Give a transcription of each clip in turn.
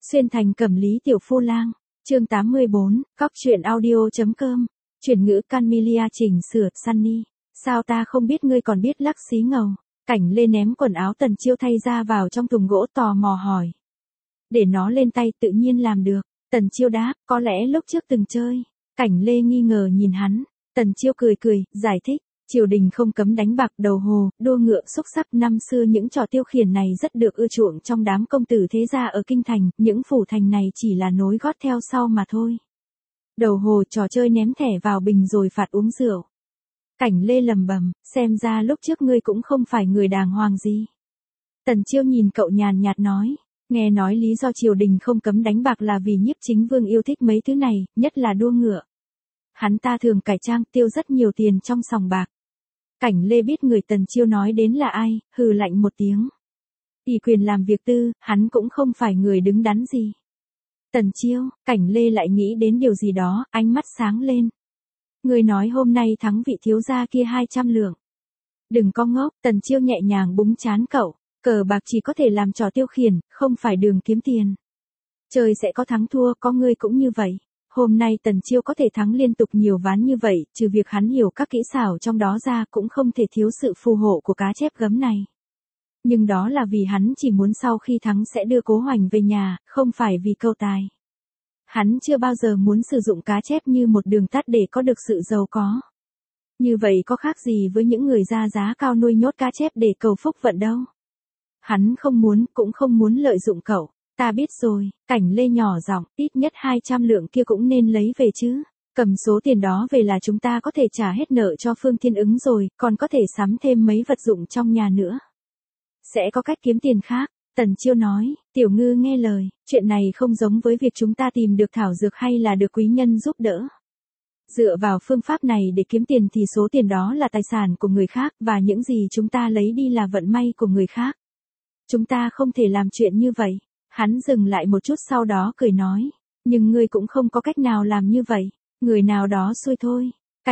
Xuyên thành Cẩm Lý tiểu phu lang, chương 84, Cóc truyện audio.com, chuyển ngữ Camellia chỉnh sửa, Sunny, sao ta không biết ngươi còn biết lắc xí ngầu. Cảnh Lê ném quần áo Tần Chiêu thay ra vào trong thùng gỗ tò mò hỏi. Để nó lên tay tự nhiên làm được, Tần Chiêu đáp, có lẽ lúc trước từng chơi. Cảnh Lê nghi ngờ nhìn hắn, Tần Chiêu cười cười, giải thích. Triều đình không cấm đánh bạc, đầu hồ, đua ngựa, xúc sắc, năm xưa những trò tiêu khiển này rất được ưa chuộng trong đám công tử thế gia ở kinh thành, những phủ thành này chỉ là nối gót theo sau mà thôi. Đầu hồ, trò chơi ném thẻ vào bình rồi phạt uống rượu. Cảnh Lê lầm bầm, xem ra lúc trước ngươi cũng không phải người đàng hoàng gì. Tần Chiêu nhìn cậu nhàn nhạt nói, nghe nói lý do triều đình không cấm đánh bạc là vì Nhiếp Chính Vương yêu thích mấy thứ này, nhất là đua ngựa. Hắn ta thường cải trang tiêu rất nhiều tiền trong sòng bạc. Cảnh Lê biết người Tần Chiêu nói đến là ai, hừ lạnh một tiếng. Ủy quyền làm việc tư, hắn cũng không phải người đứng đắn gì. Tần Chiêu, Cảnh Lê lại nghĩ đến điều gì đó, ánh mắt sáng lên. Người nói hôm nay thắng vị thiếu gia kia 200 lượng. Đừng có ngốc, Tần Chiêu nhẹ nhàng búng trán cậu, cờ bạc chỉ có thể làm trò tiêu khiển, không phải đường kiếm tiền. Trời sẽ có thắng thua, có ngươi cũng như vậy. Hôm nay Tần Chiêu có thể thắng liên tục nhiều ván như vậy, trừ việc hắn hiểu các kỹ xảo trong đó ra cũng không thể thiếu sự phù hộ của cá chép gấm này. Nhưng đó là vì hắn chỉ muốn sau khi thắng sẽ đưa Cố Hoành về nhà, không phải vì câu tài. Hắn chưa bao giờ muốn sử dụng cá chép như một đường tắt để có được sự giàu có. Như vậy có khác gì với những người ra giá cao nuôi nhốt cá chép để cầu phúc vận đâu. Hắn không muốn, cũng không muốn lợi dụng cậu. Ta biết rồi, Cảnh Lê nhỏ giọng, ít nhất 200 lượng kia cũng nên lấy về chứ. Cầm số tiền đó về là chúng ta có thể trả hết nợ cho Phương Thiên Ứng rồi, còn có thể sắm thêm mấy vật dụng trong nhà nữa. Sẽ có cách kiếm tiền khác, Tần Chiêu nói, Tiểu Ngư nghe lời, chuyện này không giống với việc chúng ta tìm được thảo dược hay là được quý nhân giúp đỡ. Dựa vào phương pháp này để kiếm tiền thì số tiền đó là tài sản của người khác và những gì chúng ta lấy đi là vận may của người khác. Chúng ta không thể làm chuyện như vậy. Hắn dừng lại một chút sau đó cười nói, nhưng ngươi cũng không có cách nào làm như vậy, người nào đó xui thôi.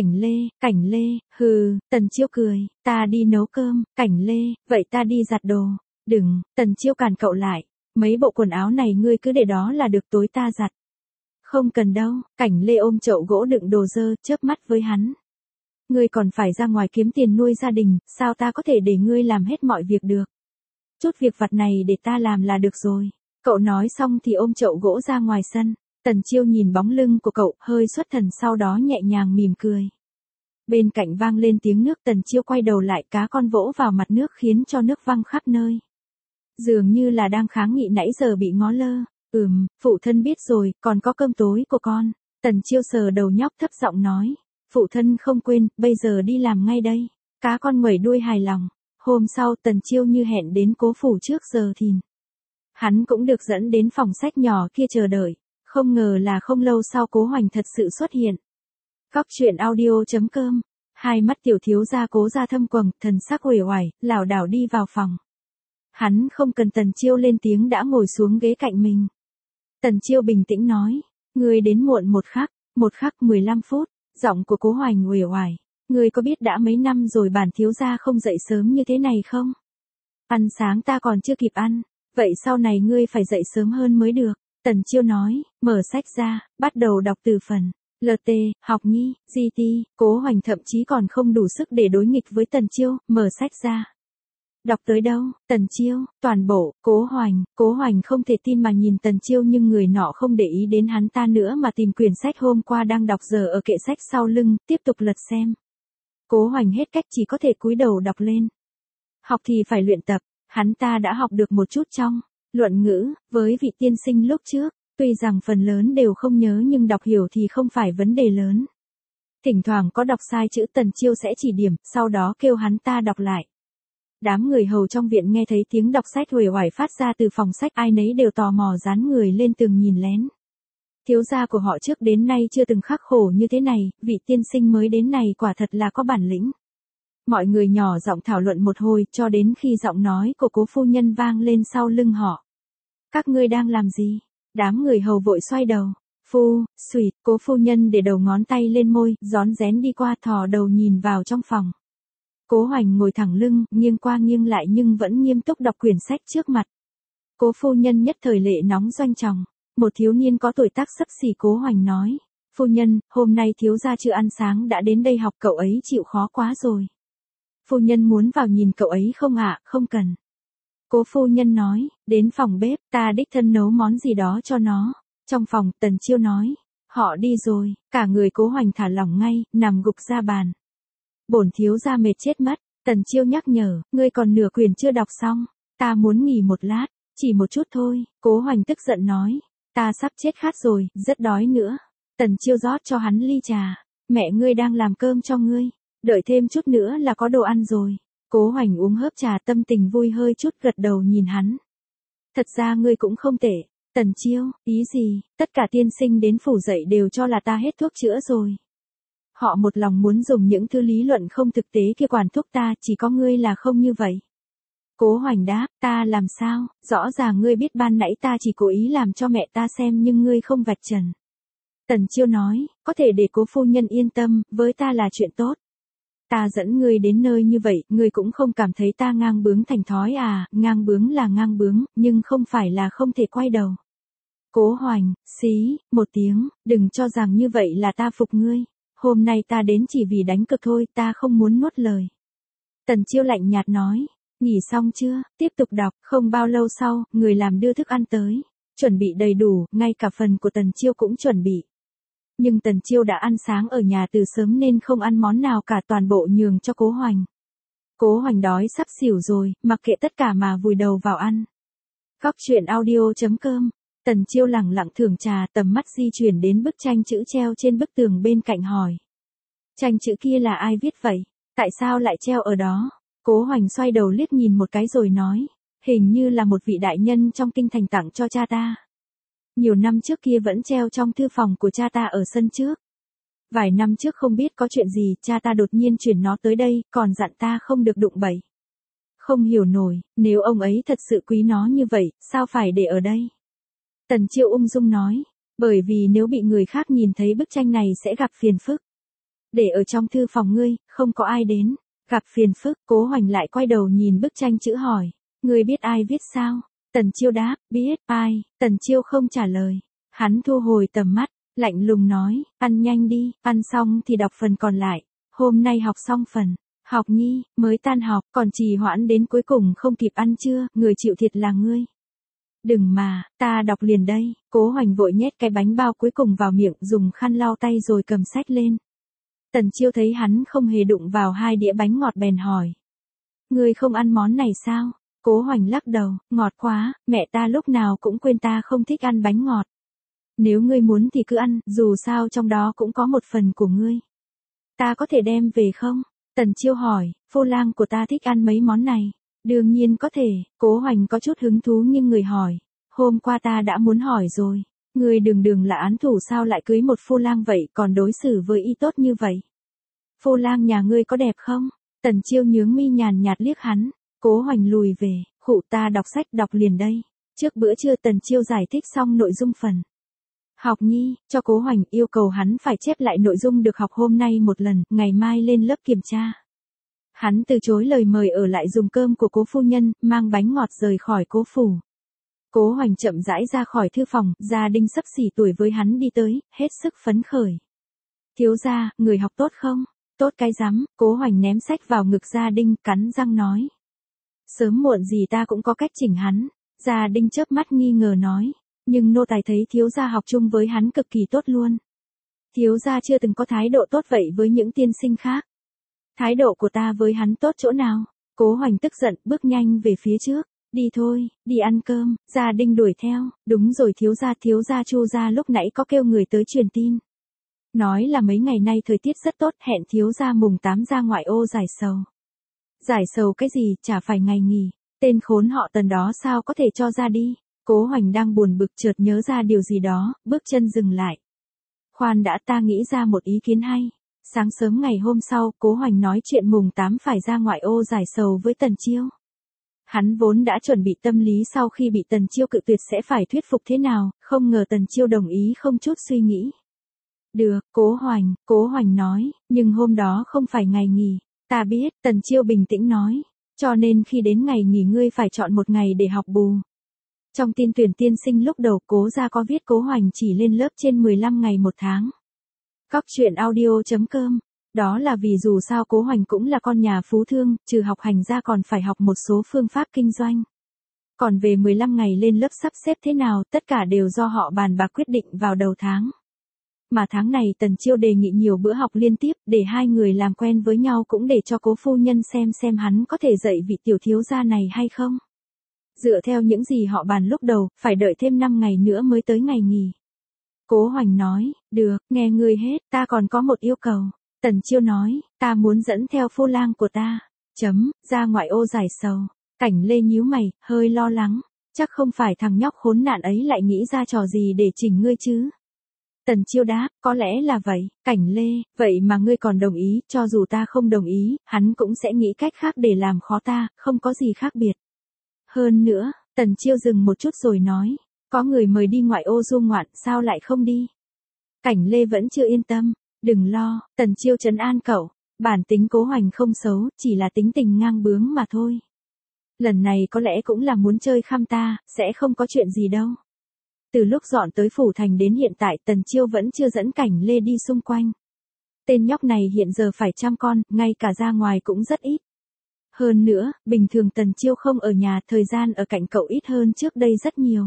Cảnh Lê, hừ, Tần Chiêu cười, ta đi nấu cơm, Cảnh Lê, vậy ta đi giặt đồ. Đừng, Tần Chiêu cản cậu lại, mấy bộ quần áo này ngươi cứ để đó là được, tối ta giặt. Không cần đâu, Cảnh Lê ôm chậu gỗ đựng đồ dơ, chớp mắt với hắn. Ngươi còn phải ra ngoài kiếm tiền nuôi gia đình, sao ta có thể để ngươi làm hết mọi việc được. Chút việc vặt này để ta làm là được rồi. Cậu nói xong thì ôm chậu gỗ ra ngoài sân. Tần Chiêu nhìn bóng lưng của cậu, hơi xuất thần sau đó nhẹ nhàng mỉm cười. Bên cạnh vang lên tiếng nước, Tần Chiêu quay đầu lại, cá con vỗ vào mặt nước khiến cho nước văng khắp nơi. Dường như là đang kháng nghị nãy giờ bị ngó lơ. Phụ thân biết rồi, còn có cơm tối của con. Tần Chiêu sờ đầu nhóc thấp giọng nói. Phụ thân không quên, bây giờ đi làm ngay đây. Cá con nguẩy đuôi hài lòng. Hôm sau Tần Chiêu như hẹn đến Cố phủ trước giờ thìn. Hắn cũng được dẫn đến phòng sách nhỏ kia chờ đợi, không ngờ là không lâu sau Cố Hoành thật sự xuất hiện. Cóc truyện audio.com, hai mắt tiểu thiếu gia Cố gia thâm quầng, thần sắc uể oải, lảo đảo đi vào phòng. Hắn không cần Tần Chiêu lên tiếng đã ngồi xuống ghế cạnh mình. Tần Chiêu bình tĩnh nói, ngươi đến muộn một khắc 15 phút, giọng của Cố Hoành uể oải. Ngươi có biết đã mấy năm rồi bản thiếu gia không dậy sớm như thế này không? Ăn sáng ta còn chưa kịp ăn. Vậy sau này ngươi phải dậy sớm hơn mới được. Tần Chiêu nói, mở sách ra, bắt đầu đọc từ phần. LT, học nhi, GT, Cố Hoành thậm chí còn không đủ sức để đối nghịch với Tần Chiêu, mở sách ra. Đọc tới đâu, Tần Chiêu, toàn bộ, Cố Hoành không thể tin mà nhìn Tần Chiêu nhưng người nọ không để ý đến hắn ta nữa mà tìm quyển sách hôm qua đang đọc giờ ở kệ sách sau lưng, tiếp tục lật xem. Cố Hoành hết cách chỉ có thể cúi đầu đọc lên. Học thì phải luyện tập. Hắn ta đã học được một chút trong luận ngữ, với vị tiên sinh lúc trước, tuy rằng phần lớn đều không nhớ nhưng đọc hiểu thì không phải vấn đề lớn. Thỉnh thoảng có đọc sai chữ Tần Chiêu sẽ chỉ điểm, sau đó kêu hắn ta đọc lại. Đám người hầu trong viện nghe thấy tiếng đọc sách uể oải phát ra từ phòng sách, ai nấy đều tò mò dán người lên tường nhìn lén. Thiếu gia của họ trước đến nay chưa từng khắc khổ như thế này, vị tiên sinh mới đến này quả thật là có bản lĩnh. Mọi người nhỏ giọng thảo luận một hồi cho đến khi giọng nói của Cố phu nhân vang lên sau lưng họ. Các ngươi đang làm gì? Đám người hầu vội xoay đầu. Xùyt, Cố phu nhân để đầu ngón tay lên môi, rón rén đi qua thò đầu nhìn vào trong phòng. Cố Hoành ngồi thẳng lưng, nghiêng qua nghiêng lại nhưng vẫn nghiêm túc đọc quyển sách trước mặt. Cố phu nhân nhất thời lệ nóng doanh trọng. Một thiếu niên có tuổi tác xấp xỉ Cố Hoành nói. Phu nhân, hôm nay thiếu gia chưa ăn sáng đã đến đây học, cậu ấy chịu khó quá rồi. Phu nhân muốn vào nhìn cậu ấy không ạ? Không cần. Cố phu nhân nói, đến phòng bếp, ta đích thân nấu món gì đó cho nó. Trong phòng, Tần Chiêu nói, họ đi rồi, cả người Cố Hoành thả lỏng ngay, nằm gục ra bàn. Bổn thiếu gia mệt chết mất, Tần Chiêu nhắc nhở, ngươi còn nửa quyển chưa đọc xong, ta muốn nghỉ một lát, chỉ một chút thôi. Cố Hoành tức giận nói, ta sắp chết khát rồi, rất đói nữa. Tần Chiêu rót cho hắn ly trà, mẹ ngươi đang làm cơm cho ngươi, đợi thêm chút nữa là có đồ ăn rồi. Cố Hoành uống hớp trà tâm tình vui hơi chút gật đầu nhìn hắn. Thật ra ngươi cũng không tệ. Tần Chiêu, ý gì, tất cả tiên sinh đến phủ dậy đều cho là ta hết thuốc chữa rồi. Họ một lòng muốn dùng những thứ lý luận không thực tế kia quản thúc ta, chỉ có ngươi là không như vậy. Cố Hoành đáp, ta làm sao, rõ ràng ngươi biết ban nãy ta chỉ cố ý làm cho mẹ ta xem nhưng ngươi không vạch trần. Tần Chiêu nói, có thể để Cố phu nhân yên tâm, với ta là chuyện tốt. Ta dẫn ngươi đến nơi như vậy, ngươi cũng không cảm thấy ta ngang bướng thành thói à? Ngang bướng là ngang bướng, nhưng không phải là không thể quay đầu. Cố Hoành, xí, một tiếng, đừng cho rằng như vậy là ta phục ngươi. Hôm nay ta đến chỉ vì đánh cược thôi, ta không muốn nuốt lời. Tần Chiêu lạnh nhạt nói, nghỉ xong chưa, tiếp tục đọc, không bao lâu sau, người làm đưa thức ăn tới. Chuẩn bị đầy đủ, ngay cả phần của Tần Chiêu cũng chuẩn bị. Nhưng Tần Chiêu đã ăn sáng ở nhà từ sớm nên không ăn món nào cả, toàn bộ nhường cho Cố Hoành. Cố Hoành đói sắp xỉu rồi, mặc kệ tất cả mà vùi đầu vào ăn. Góc truyện audio.com. Tần Chiêu lẳng lặng thưởng trà, tầm mắt di chuyển đến bức tranh chữ treo trên bức tường bên cạnh hỏi. Tranh chữ kia là ai viết vậy? Tại sao lại treo ở đó? Cố Hoành xoay đầu liếc nhìn một cái rồi nói. Hình như là một vị đại nhân trong kinh thành tặng cho cha ta. Nhiều năm trước kia vẫn treo trong thư phòng của cha ta ở sân trước. Vài năm trước không biết có chuyện gì, cha ta đột nhiên chuyển nó tới đây, còn dặn ta không được đụng bậy. Không hiểu nổi, nếu ông ấy thật sự quý nó như vậy, sao phải để ở đây? Tần Chiêu ung dung nói, bởi vì nếu bị người khác nhìn thấy bức tranh này sẽ gặp phiền phức. Để ở trong thư phòng ngươi, không có ai đến, gặp phiền phức. Cố Hoành lại quay đầu nhìn bức tranh chữ hỏi, ngươi biết ai viết sao? Tần Chiêu đáp, biết, ai? Tần Chiêu không trả lời. Hắn thu hồi tầm mắt, lạnh lùng nói, ăn nhanh đi, ăn xong thì đọc phần còn lại. Hôm nay học xong phần. Học Nhi, mới tan học, còn trì hoãn đến cuối cùng không kịp ăn trưa, người chịu thiệt là ngươi. Đừng mà, ta đọc liền đây. Cố Hoành vội nhét cái bánh bao cuối cùng vào miệng, dùng khăn lau tay rồi cầm sách lên. Tần Chiêu thấy hắn không hề đụng vào hai đĩa bánh ngọt bèn hỏi. Ngươi không ăn món này sao? Cố Hoành lắc đầu, ngọt quá, mẹ ta lúc nào cũng quên ta không thích ăn bánh ngọt. Nếu ngươi muốn thì cứ ăn, dù sao trong đó cũng có một phần của ngươi. Ta có thể đem về không? Tần Chiêu hỏi, phu lang của ta thích ăn mấy món này. Đương nhiên có thể. Cố Hoành có chút hứng thú nhưng người hỏi. Hôm qua ta đã muốn hỏi rồi. Ngươi đường là án thủ sao lại cưới một phu lang vậy, còn đối xử với y tốt như vậy? Phu lang nhà ngươi có đẹp không? Tần Chiêu nhướng mi nhàn nhạt liếc hắn. Cố Hoành lùi về, khụ ta đọc sách đọc liền đây. Trước bữa trưa Tần Chiêu giải thích xong nội dung phần. Học Nhi, cho Cố Hoành, yêu cầu hắn phải chép lại nội dung được học hôm nay một lần, ngày mai lên lớp kiểm tra. Hắn từ chối lời mời ở lại dùng cơm của Cố phu nhân, mang bánh ngọt rời khỏi Cố phủ. Cố Hoành chậm rãi ra khỏi thư phòng, gia đình xấp xỉ tuổi với hắn đi tới, hết sức phấn khởi. Thiếu gia, người học tốt không? Tốt cái rắm. Cố Hoành ném sách vào ngực Gia Đinh, cắn răng nói. Sớm muộn gì ta cũng có cách chỉnh hắn. Gia Đinh chớp mắt nghi ngờ nói. Nhưng nô tài thấy thiếu gia học chung với hắn cực kỳ tốt luôn. Thiếu gia chưa từng có thái độ tốt vậy với những tiên sinh khác. Thái độ của ta với hắn tốt chỗ nào? Cố Hoành tức giận, bước nhanh về phía trước. Đi thôi, đi ăn cơm. Gia Đinh đuổi theo. Đúng rồi thiếu gia Chu gia lúc nãy có kêu người tới truyền tin. Nói là mấy ngày nay thời tiết rất tốt, hẹn thiếu gia mùng 8 ra ngoại ô giải sầu. Giải sầu cái gì, chả phải ngày nghỉ. Tên khốn họ Tần đó sao có thể cho ra đi. Cố Hoành đang buồn bực chợt nhớ ra điều gì đó, bước chân dừng lại. Khoan đã, ta nghĩ ra một ý kiến hay. Sáng sớm ngày hôm sau, Cố Hoành nói chuyện mùng 8 phải ra ngoại ô giải sầu với Tần Chiêu. Hắn vốn đã chuẩn bị tâm lý sau khi bị Tần Chiêu cự tuyệt sẽ phải thuyết phục thế nào, không ngờ Tần Chiêu đồng ý không chút suy nghĩ. Được, Cố Hoành nói, nhưng hôm đó không phải ngày nghỉ. Ta biết, Tần Chiêu bình tĩnh nói. Cho nên khi đến ngày nghỉ ngươi phải chọn một ngày để học bù. Trong tin tuyển tiên sinh lúc đầu Cố Gia có viết Cố Hoành chỉ lên lớp trên 15 ngày một tháng. Cóc truyện audio.com. Đó là vì dù sao Cố Hoành cũng là con nhà phú thương, trừ học hành ra còn phải học một số phương pháp kinh doanh. Còn về 15 ngày lên lớp sắp xếp thế nào, tất cả đều do họ bàn bạc quyết định vào đầu tháng. Mà tháng này Tần Chiêu đề nghị nhiều bữa học liên tiếp, để hai người làm quen với nhau cũng để cho Cố phu nhân xem hắn có thể dạy vị tiểu thiếu gia này hay không. Dựa theo những gì họ bàn lúc đầu, phải đợi thêm 5 ngày nữa mới tới ngày nghỉ. Cố Hoành nói, được, nghe ngươi hết, ta còn có một yêu cầu. Tần Chiêu nói, ta muốn dẫn theo phu lang của ta. Ra ngoại ô giải sầu. Cảnh Lê nhíu mày, hơi lo lắng. Chắc không phải thằng nhóc khốn nạn ấy lại nghĩ ra trò gì để chỉnh ngươi chứ. Tần Chiêu đáp, có lẽ là vậy. Cảnh Lê, vậy mà ngươi còn đồng ý, cho dù ta không đồng ý, hắn cũng sẽ nghĩ cách khác để làm khó ta, không có gì khác biệt. Hơn nữa, Tần Chiêu dừng một chút rồi nói, có người mời đi ngoại ô du ngoạn, sao lại không đi? Cảnh Lê vẫn chưa yên tâm, đừng lo, Tần Chiêu trấn an cậu, bản tính Cố Hoành không xấu, chỉ là tính tình ngang bướng mà thôi. Lần này có lẽ cũng là muốn chơi khăm ta, sẽ không có chuyện gì đâu. Từ lúc dọn tới Phủ Thành đến hiện tại Tần Chiêu vẫn chưa dẫn Cảnh Lê đi xung quanh. Tên nhóc này hiện giờ phải chăm con, ngay cả ra ngoài cũng rất ít. Hơn nữa, bình thường Tần Chiêu không ở nhà, thời gian ở cạnh cậu ít hơn trước đây rất nhiều.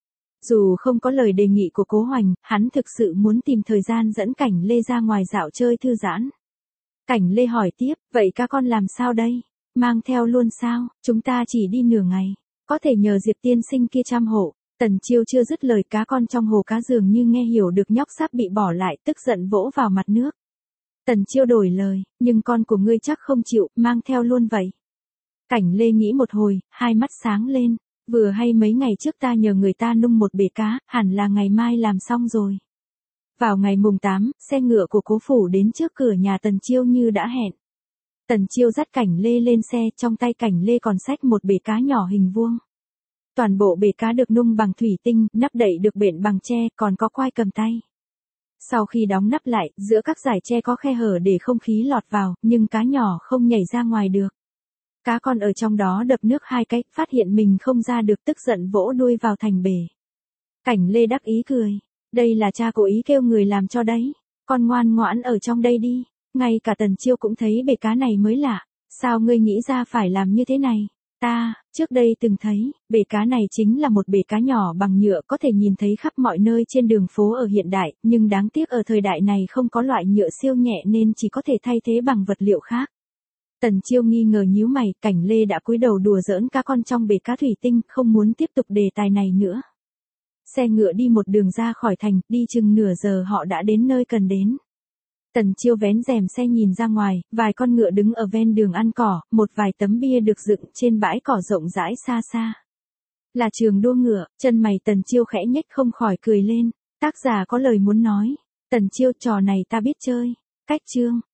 Dù không có lời đề nghị của Cố Hoành, hắn thực sự muốn tìm thời gian dẫn Cảnh Lê ra ngoài dạo chơi thư giãn. Cảnh Lê hỏi tiếp, vậy các con làm sao đây? Mang theo luôn sao? Chúng ta chỉ đi nửa ngày. Có thể nhờ Diệp tiên sinh kia chăm hộ. Tần Chiêu chưa dứt lời cá con trong hồ cá dường như nghe hiểu được nhóc sắp bị bỏ lại, tức giận vỗ vào mặt nước. Tần Chiêu đổi lời, nhưng con của ngươi chắc không chịu, mang theo luôn vậy. Cảnh Lê nghĩ một hồi, hai mắt sáng lên. Vừa hay mấy ngày trước ta nhờ người ta nung một bể cá, hẳn là ngày mai làm xong rồi. Vào ngày mùng 8, xe ngựa của Cố phủ đến trước cửa nhà Tần Chiêu như đã hẹn. Tần Chiêu dắt Cảnh Lê lên xe, trong tay Cảnh Lê còn xách một bể cá nhỏ hình vuông. Toàn bộ bể cá được nung bằng thủy tinh, nắp đậy được bện bằng tre, còn có quai cầm tay. Sau khi đóng nắp lại, giữa các dải tre có khe hở để không khí lọt vào, nhưng cá nhỏ không nhảy ra ngoài được. Cá con ở trong đó đập nước hai cái, phát hiện mình không ra được tức giận vỗ đuôi vào thành bể. Cảnh Lê đắc ý cười. Đây là cha cố ý kêu người làm cho đấy. Con ngoan ngoãn ở trong đây đi. Ngay cả Tần Chiêu cũng thấy bể cá này mới lạ. Sao ngươi nghĩ ra phải làm như thế này? Ta, trước đây từng thấy, bể cá này chính là một bể cá nhỏ bằng nhựa có thể nhìn thấy khắp mọi nơi trên đường phố ở hiện đại, nhưng đáng tiếc ở thời đại này không có loại nhựa siêu nhẹ nên chỉ có thể thay thế bằng vật liệu khác. Tần Chiêu nghi ngờ nhíu mày, Cảnh Lê đã cúi đầu đùa giỡn cá con trong bể cá thủy tinh, không muốn tiếp tục đề tài này nữa. Xe ngựa đi một đường ra khỏi thành, đi chừng nửa giờ họ đã đến nơi cần đến. Tần Chiêu vén rèm xe nhìn ra ngoài, vài con ngựa đứng ở ven đường ăn cỏ, một vài tấm bia được dựng trên bãi cỏ rộng rãi xa xa. Là trường đua ngựa, chân mày Tần Chiêu khẽ nhếch không khỏi cười lên. Tác giả có lời muốn nói. Tần Chiêu, trò này ta biết chơi. Cách chương.